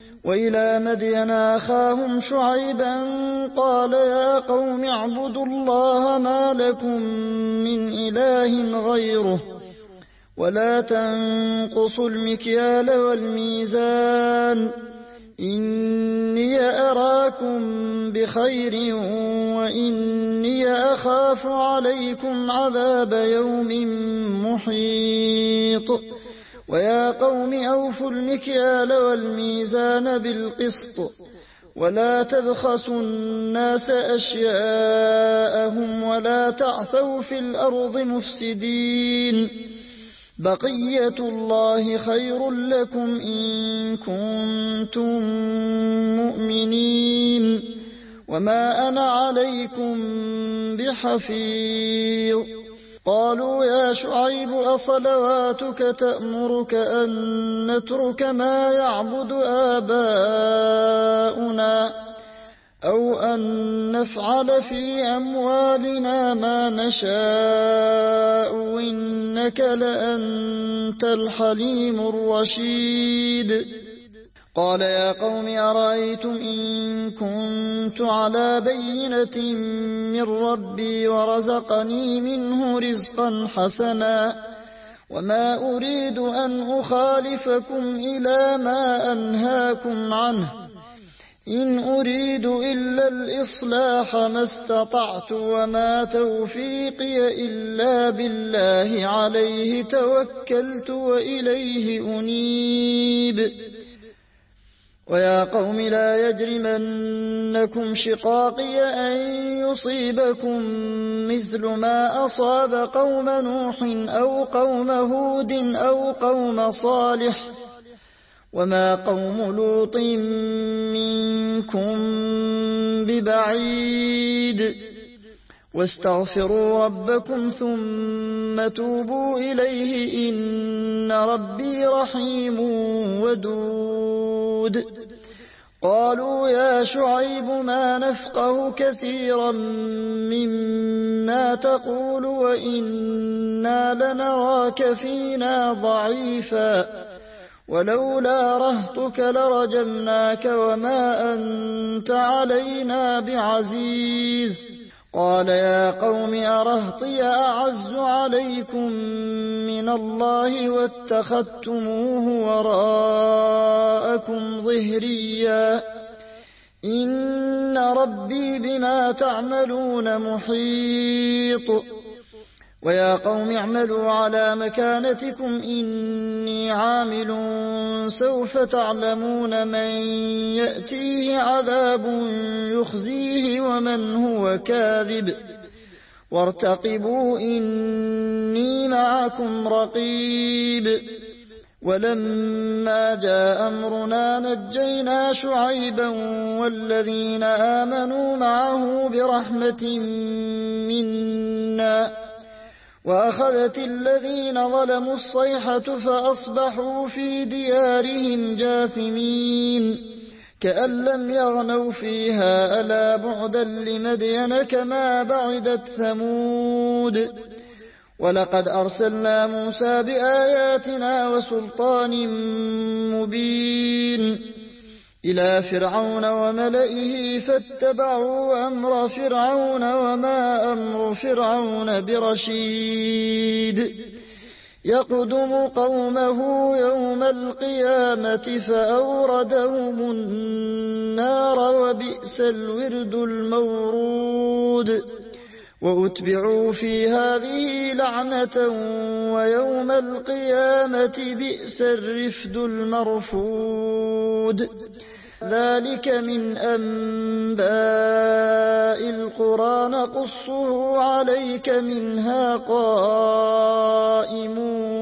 وإلى مدين أخاهم شعيبا قال يا قوم اعبدوا الله ما لكم من إله غيره ولا تنقصوا المكيال والميزان إني أراكم بخير وإني أخاف عليكم عذاب يوم محيط ويا قوم أوفوا المكيال والميزان بالقسط ولا تبخسوا الناس أشياءهم ولا تعثوا في الأرض مفسدين بقية الله خير لكم إن كنتم مؤمنين وما أنا عليكم بحفيظ قالوا يا شعيب أصلواتك تأمرك أن نترك ما يعبد آباؤنا أو أن نفعل في أموالنا ما نشاء إنك لأنت الحليم الرشيد قال يا قوم أرأيتم إن كنت على بينة من ربي ورزقني منه رزقا حسنا وما أريد أن أخالفكم إلى ما أنهاكم عنه إن أريد إلا الإصلاح ما استطعت وما توفيقي إلا بالله عليه توكلت وإليه أنيب ويا قوم لا يجرمنكم شقاقي أن يصيبكم مثل ما أصاب قوم نوح أو قوم هود أو قوم صالح وما قوم لوط منكم ببعيد واستغفروا ربكم ثم توبوا إليه إن ربي رحيم ودود قالوا يا شعيب ما نفقه كثيرا مما تقول وإنا لنراك فينا ضعيفا ولولا رهطك لرجمناك وما أنت علينا بعزيز قال يا قوم أرهطي أعز عليكم من الله واتخذتموه وراءكم ظهريا إن ربي بما تعملون محيط ويا قوم اعملوا على مكانتكم إني عامل سوف تعلمون من يأتيه عذاب يخزيه ومن هو كاذب وارتقبوا إني معكم رقيب ولما جاء أمرنا نجينا شعيبا والذين آمنوا معه برحمة منا وأخذت الذين ظلموا الصيحة فأصبحوا في ديارهم جاثمين كأن لم يغنوا فيها ألا بعدا لمدين كما بعدت ثمود ولقد أرسلنا موسى بآياتنا وسلطان مبين إلى فرعون وملئه فاتبعوا أمر فرعون وما أمر فرعون برشيد يقدم قومه يوم القيامة فأوردهم النار وبئس الورد المورود وأتبعوا في هذه لعنة ويوم القيامة بئس الرفد المرفود ذلك من أنباء القرى نقصه عليك منها قائم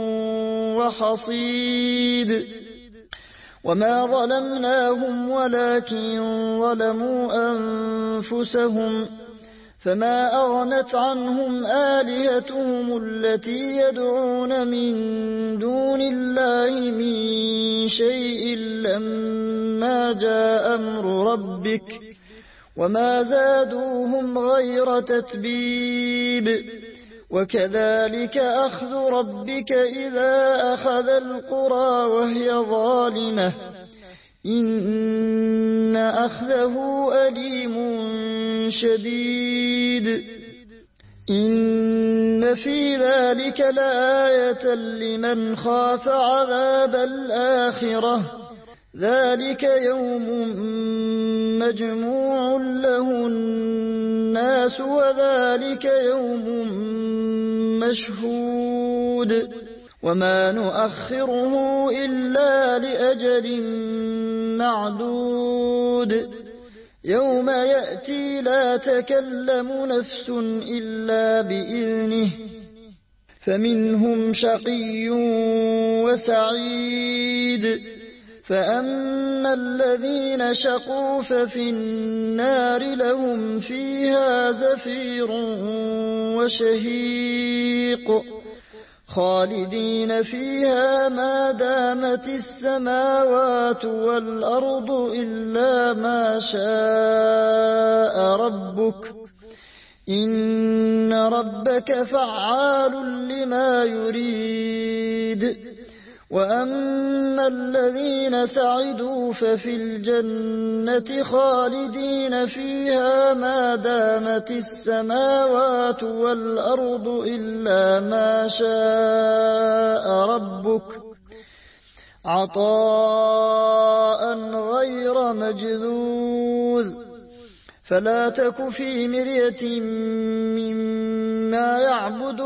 وحصيد وما ظلمناهم ولكن ظلموا أنفسهم فما أغنت عنهم آلهتهم التي يدعون من دون الله من شيء لما جاء أمر ربك وما زادوهم غير تتبيب وكذلك أخذ ربك إذا أخذ القرى وهي ظالمة إن أخذه أليم شديد إن في ذلك لآية لمن خاف عذاب الآخرة ذلك يوم مجموع له الناس وذلك يوم مشهود وما نؤخره إلا لأجل معدود يوم يأتي لا تكلم نفس إلا بإذنه فمنهم شقي وسعيد فأما الذين شقوا ففي النار لهم فيها زفير وشهيق خالدين فيها ما دامت السماوات والأرض إلا ما شاء ربك إن ربك فعال لما يريد وأما الذين سعدوا ففي الجنة خالدين فيها ما دامت السماوات والأرض إلا ما شاء ربك عطاء غير مجذوذ فلا تك في مرية مما يعبد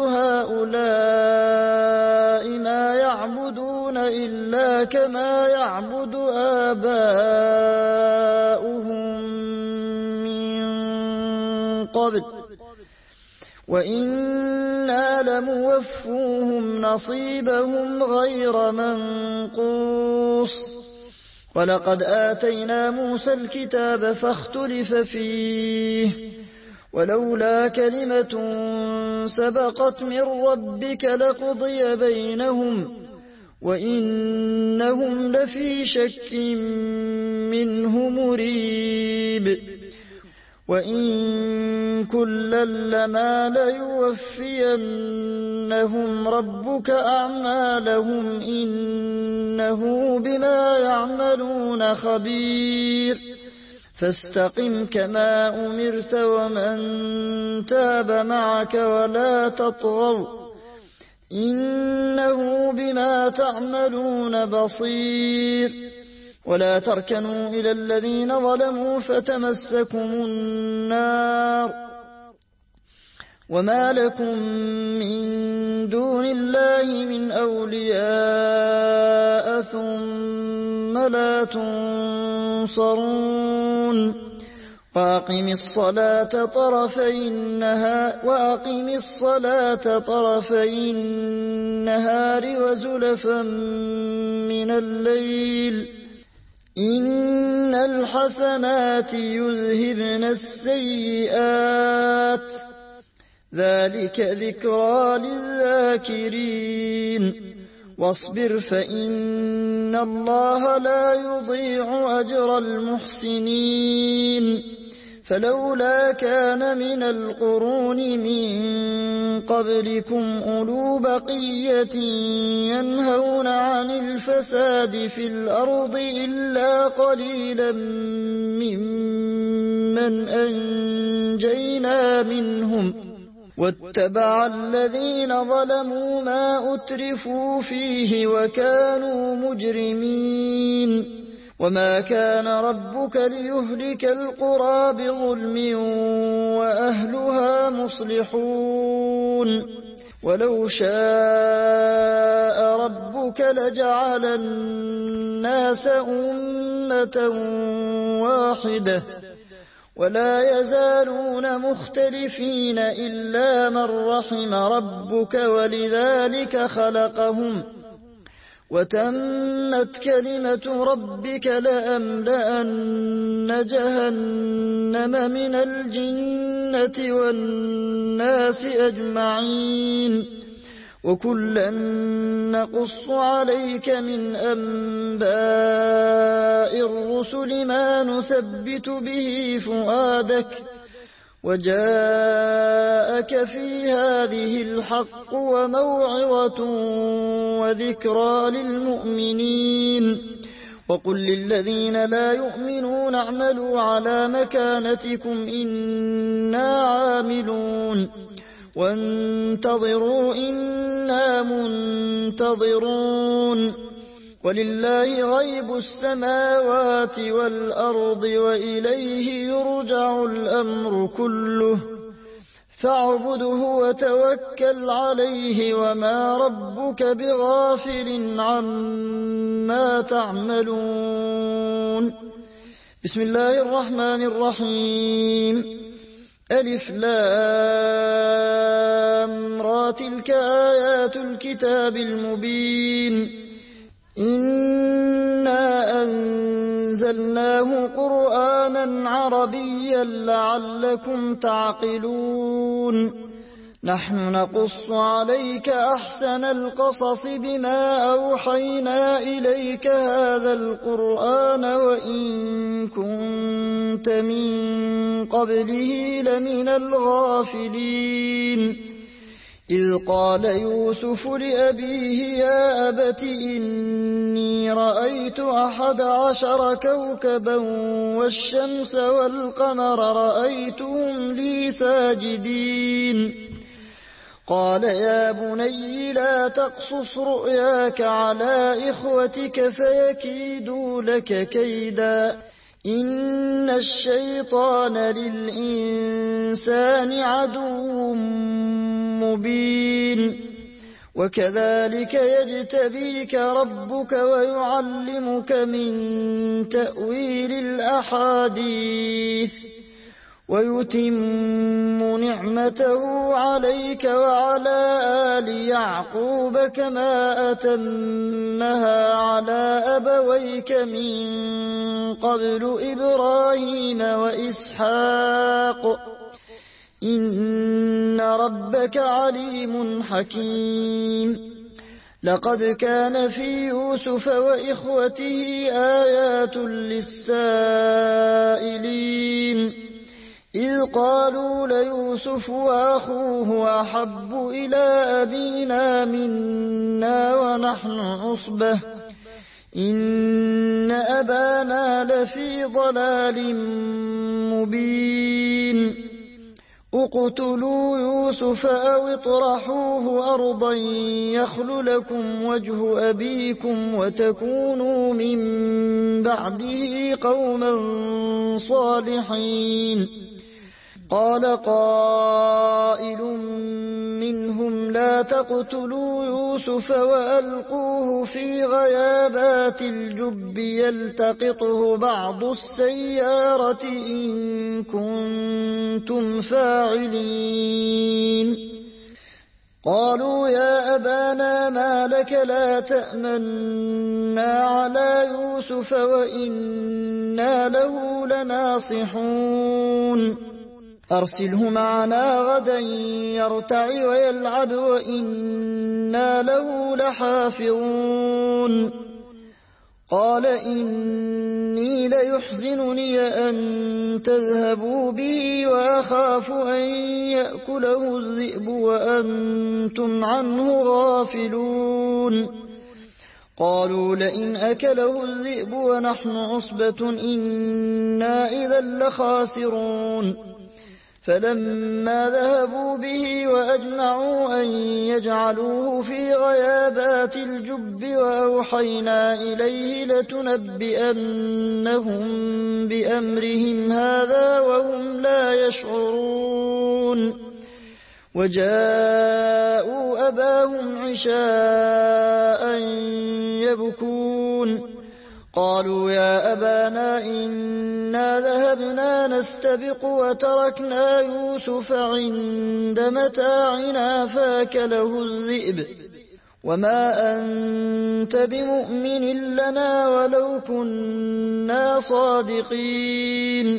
هؤلاء ما يعبدون إلا كما يعبد آباؤهم من قبل وإنا لموفوهم نصيبهم غير منقوص ولقد آتينا موسى الكتاب فاختلف فيه ولولا كلمة سبقت من ربك لقضي بينهم وإنهم لفي شك منه مريب وإن كلا لما ليوفينهم ربك أعمالهم إنه بما يعملون خبير فاستقم كما أمرت ومن تاب معك ولا تطغوا إنه بما تعملون بصير ولا تركنوا إلى الذين ظلموا فتمسكم النار وما لكم من دون الله من أولياء ثم لا تنصرون وأقم الصلاة طرفي النهار وزلفا من الليل إن الحسنات يذهبن السيئات ذلك ذكرى للذاكرين واصبر فإن الله لا يضيع أجر المحسنين فلولا كان من القرون من قبلكم أولو بقية ينهون عن الفساد في الأرض إلا قليلا ممن أنجينا منهم واتبع الذين ظلموا ما أترفوا فيه وكانوا مجرمين وما كان ربك ليهلك القرى بظلم وأهلها مصلحون ولو شاء ربك لجعل الناس أمة واحدة ولا يزالون مختلفين إلا من رحم ربك ولذلك خلقهم وتمت كلمة ربك لأملأن جهنم من الجنة والناس أجمعين وكلا نقص عليك من أنباء الرسل ما نثبت به فؤادك وجاءك في هذه الحق وموعظة وذكرى للمؤمنين وقل للذين لا يؤمنون اعملوا على مكانتكم إنا عاملون وانتظروا إنا منتظرون ولله غيب السماوات والأرض وإليه يرجع الأمر كله فاعبده وتوكل عليه وما ربك بغافل عما تعملون. بسم الله الرحمن الرحيم. ألف لام را تلك آيات الكتاب المبين إنا أنزلناه قرآنا عربيا لعلكم تعقلون نحن نقص عليك أحسن القصص بما أوحينا إليك هذا القرآن وإن كنت من قبله لمن الغافلين إذ قال يوسف لأبيه يا أبت إني رأيت 11 كوكبا والشمس والقمر رأيتهم لي ساجدين قال يا بني لا تقصص رؤياك على إخوتك فيكيدوا لك كيدا إن الشيطان للإنسان عدو مبين وكذلك يجتبيك ربك ويعلمك من تأويل الأحاديث ويتم نعمته عليك وعلى آل يعقوب كما أتمها على أبويك من قبل إبراهيم وإسحاق إن ربك عليم حكيم لقد كان في يوسف وإخوته آيات للسائلين إذ قالوا ليوسف وأخوه أحب إلى أبينا منا ونحن عصبة إن أبانا لفي ضلال مبين اقتلوا يوسف أو اطرحوه أرضا يخل لكم وجه أبيكم وتكونوا من بعده قوما صالحين قال قائل منهم لا تقتلوا يوسف وألقوه في غيابات الجب يلتقطه بعض السيارة إن كنتم فاعلين قالوا يا أبانا ما لك لا تأمنا على يوسف وإنا له لناصحون أرسله معنا غدا يرتع ويلعب وإنا له لحافظون قال إني ليحزنني أن تذهبوا به وأخاف أن يأكله الذئب وأنتم عنه غافلون قالوا لئن أكله الذئب ونحن عصبة إنا إذا لخاسرون فلما ذهبوا به وأجمعوا أن يجعلوه في غيابات الجب وأوحينا إليه لتنبئنهم بأمرهم هذا وهم لا يشعرون وجاءوا أباهم عشاء يبكون قالوا يا أبانا إنا ذهبنا نستبق وتركنا يوسف عند متاعنا فاكله الذئب وما أنت بمؤمن لنا ولو كنا صادقين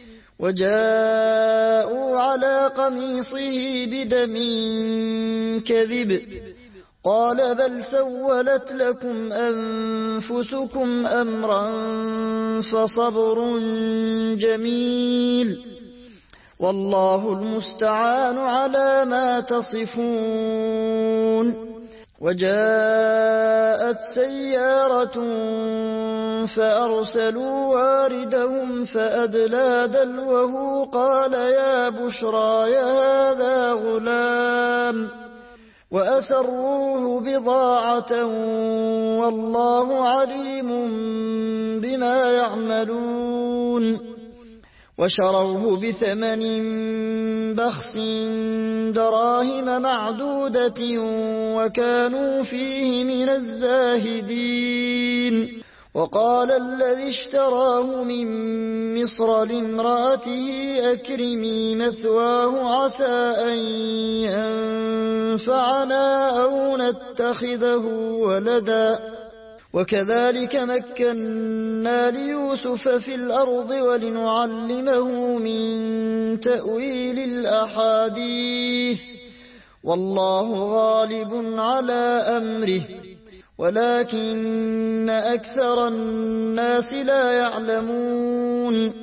وجاءوا على قميصه بدم كذب قال بل سولت لكم أنفسكم أمرا فصبر جميل والله المستعان على ما تصفون وجاءت سيارة فأرسلوا واردهم فأدلى دلوه قال يا بشرى هذا غلام وأسروه بضاعة والله عليم بما يعملون وشروه بثمن بخس دراهم معدودة وكانوا فيه من الزاهدين وقال الذي اشتراه من مصر لامرأته أكرمي مثواه عسى أن ينفعنا أو نتخذه ولدا وكذلك مكنا ليوسف في الأرض ولنعلمه من تأويل الأحاديث والله غالب على أمره ولكن أكثر الناس لا يعلمون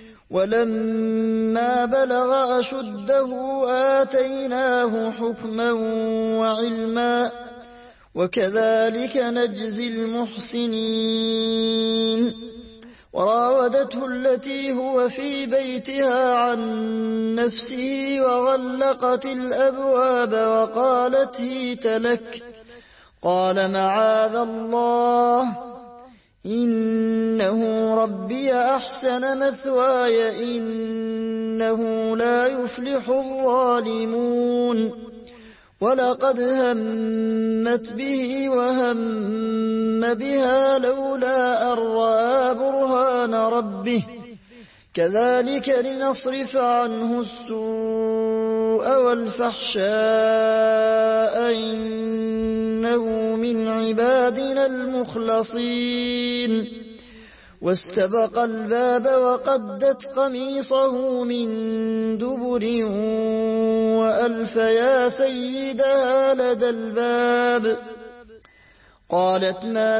ولما بلغ أشده آتيناه حكما وعلما وكذلك نجزي المحسنين وراودته التي هو في بيتها عن نفسه وغلقت الأبواب وقالت هيت لك قال معاذ الله إنه ربي أحسن مثواي إنه لا يفلح الظالمون ولقد همت به وهم بها لولا أن رأى برهان ربه كذلك لنصرف عنه السوء والفحشاء إنه من عبادنا المخلصين واستبق الباب وقدت قميصه من دبر وألف يا سيدها لدى الباب قالت ما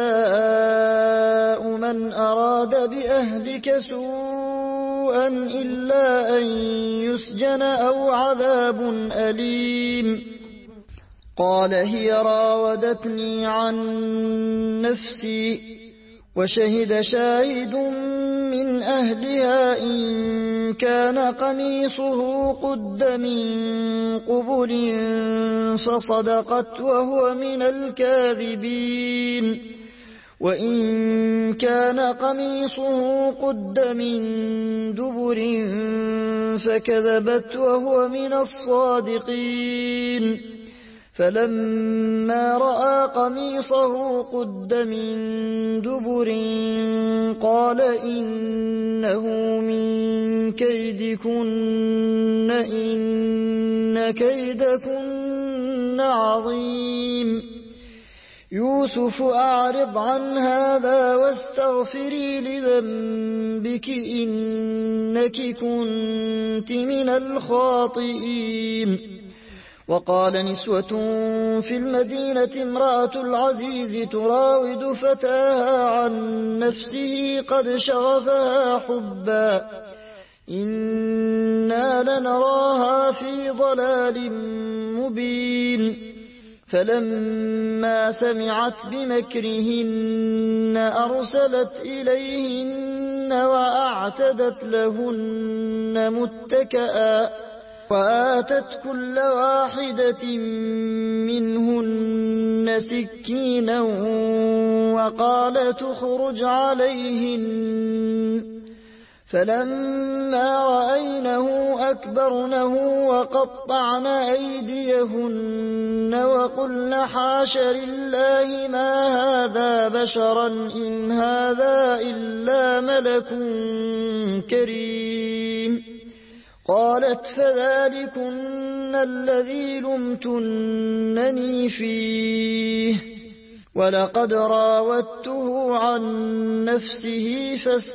جزاء من أراد بأهلك سوءا إلا أن يسجن أو عذاب أليم قال هي راودتني عن نفسي وشهد شاهد من أهلها إن كان قميصه قد من قبل فصدقت وهو من الكاذبين وإن كان قميصه قد من دبر فكذبت وهو من الصادقين فلما رأى قميصه قد من دبر قال إنه من كيدكن إن كيدكن عظيم يوسف أعرض عن هذا واستغفري لذنبك إنك كنت من الخاطئين وقال نسوة في المدينة امرأة العزيز تراود فتاها عن نفسه قد شغفها حبا إنا لنراها في ضلال مبين فلما سمعت بمكرهن أرسلت إليهن وأعتدت لهن متكئا وآتت كل واحدة منهن سكينا وقالت اخرج عليهن فلما رأينه أكبرنه وقطعن أيديهن وقلن حاش لله ما هذا بشرا إن هذا إلا ملك كريم قالت فذلكن الذي لمتنني فيه ولقد راودته عن نفسه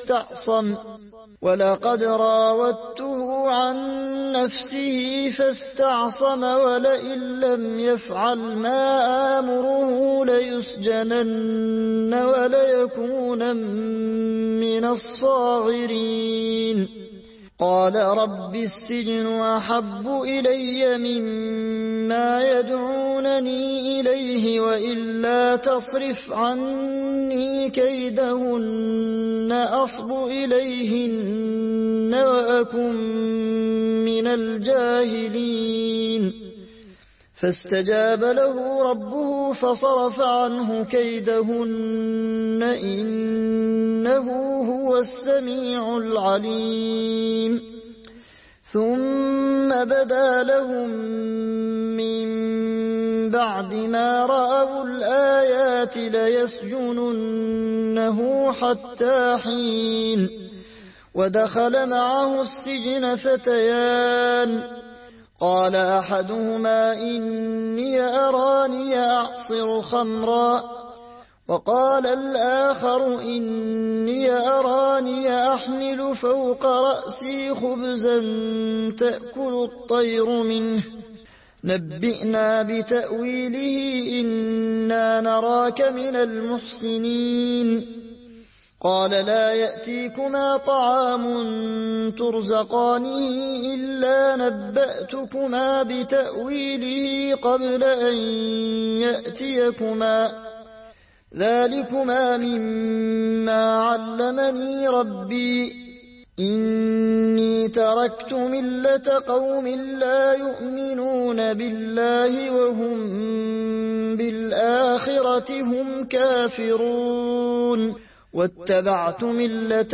فاستعصم ولئن لم يفعل ما آمره ليسجنن وليكون من الصاغرين قال رب السجن أحب إلي مما يدعونني إليه وإلا تصرف عني كيدهن أصب إليهن وأكن من الجاهلين فاستجاب له ربه فصرف عنه كيدهن إنه هو السميع العليم ثم بدا لهم من بعد ما رأوا الآيات ليسجننه حتى حين ودخل معه السجن فتيان قال أحدهما إني أراني أعصر خمرا وقال الآخر إني أراني أحمل فوق رأسي خبزا تأكل الطير منه نبئنا بتأويله إنا نراك من المحسنين قال لا يأتيكما طعام ترزقانه إلا نبأتكما بتأويله قبل أن يأتيكما ذلكما مما علمني ربي إني تركت ملة قوم لا يؤمنون بالله وهم بالآخرة هم كافرون واتبعت ملة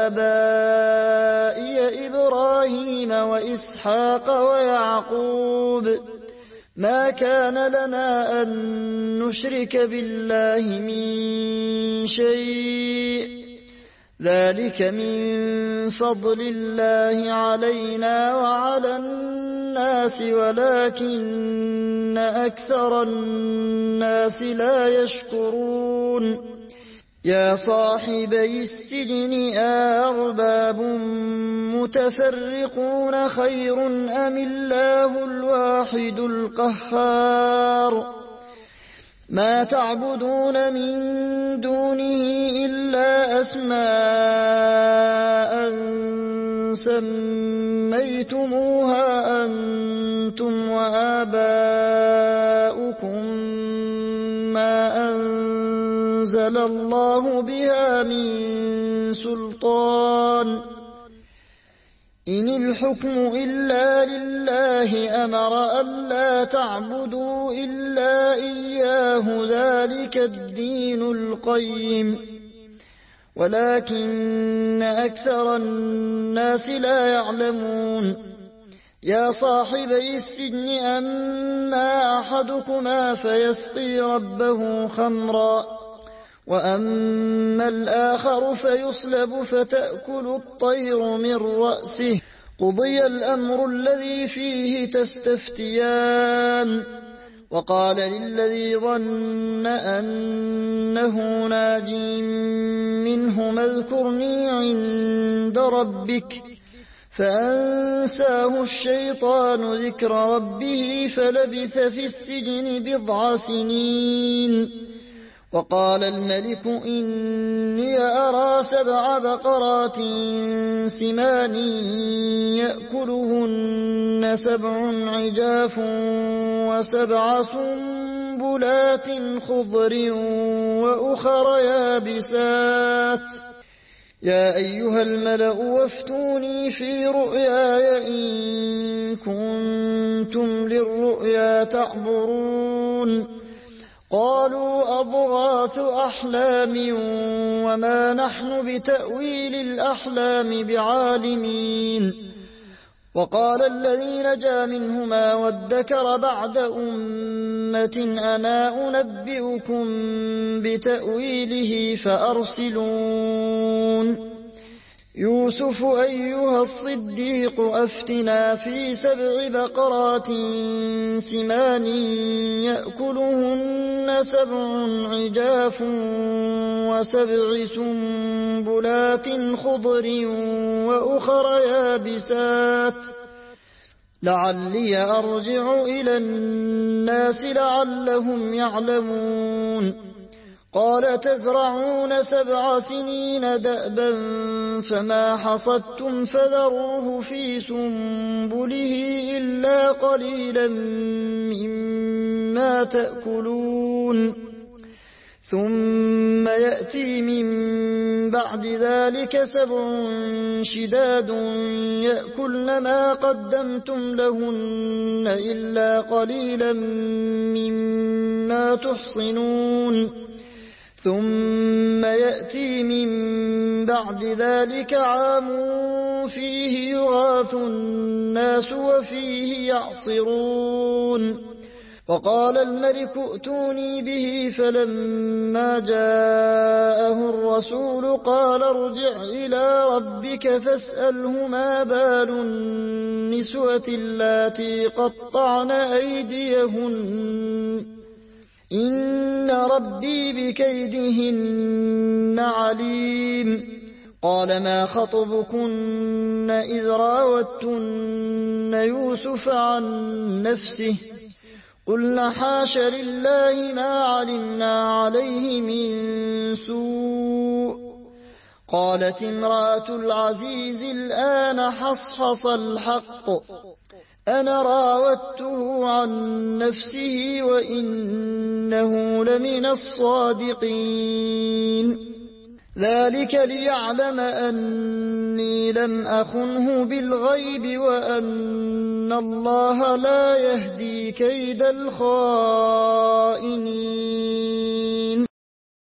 آبائي إبراهيم وإسحاق ويعقوب ما كان لنا أن نشرك بالله من شيء ذلك من فضل الله علينا وعلى الناس ولكن أكثر الناس لا يشكرون يا صاحبي السجن أأرباب متفرقون خير أم الله الواحد القهار ما تعبدون من دونه إلا أسماء سميتموها أنتم وآباؤكم ما أنزل الله بها من سلطان إن الحكم إلا لله أمر ألا تعبدوا إلا إياه ذلك الدين القيم ولكن أكثر الناس لا يعلمون يا صاحبي السجن أما أحدكما فيسقي ربه خمرا وأما الآخر فيصلب فتأكل الطير من رأسه قضي الأمر الذي فيه تستفتيان وقال للذي ظن أنه ناج منهما اذكرني عند ربك فأنساه الشيطان ذكر ربه فلبث في السجن بضع سنين وقال الملك إني أرى 7 بقرات سمان يأكلهن 7 عجاف و7 سنبلات خضر وأخر يابسات يا أيها الملأ وافتوني في رؤياي إن كنتم للرؤيا تعبرون قالوا أضغاث أحلام وما نحن بتأويل الأحلام بعالمين وقال الذي نجا منهما وادكر بعد أمة أنا أنبئكم بتأويله فأرسلون يوسف أيها الصديق أفتنا في 7 بقرات سمان يأكلهن 7 عجاف و7 سنبلات خضر وأخر يابسات لعلي أرجع إلى الناس لعلهم يعلمون قال تزرعون 7 سنين دأبا فما حصدتم فذروه في سنبله إلا قليلا مما تأكلون ثم يأتي من بعد ذلك 7 شداد يأكلن ما قدمتم لهن إلا قليلا مما تحصنون ثم يأتي من بعد ذلك عام فيه يغاث الناس وفيه يعصرون وقال الملك ائتوني به فلما جاءه الرسول قال ارجع إلى ربك فاسأله ما بال النسوة اللاتي قطعن أيديهن إن ربي بكيدهن عليم قال ما خطبكن إذ راوتن يوسف عن نفسه قلنا حاش لله ما علمنا عليه من سوء قالت امرأة العزيز الآن حصحص الحق أنا راودته عن نفسه وإنه لمن الصادقين ذلك ليعلم أني لم أخنه بالغيب وأن الله لا يهدي كيد الخائنين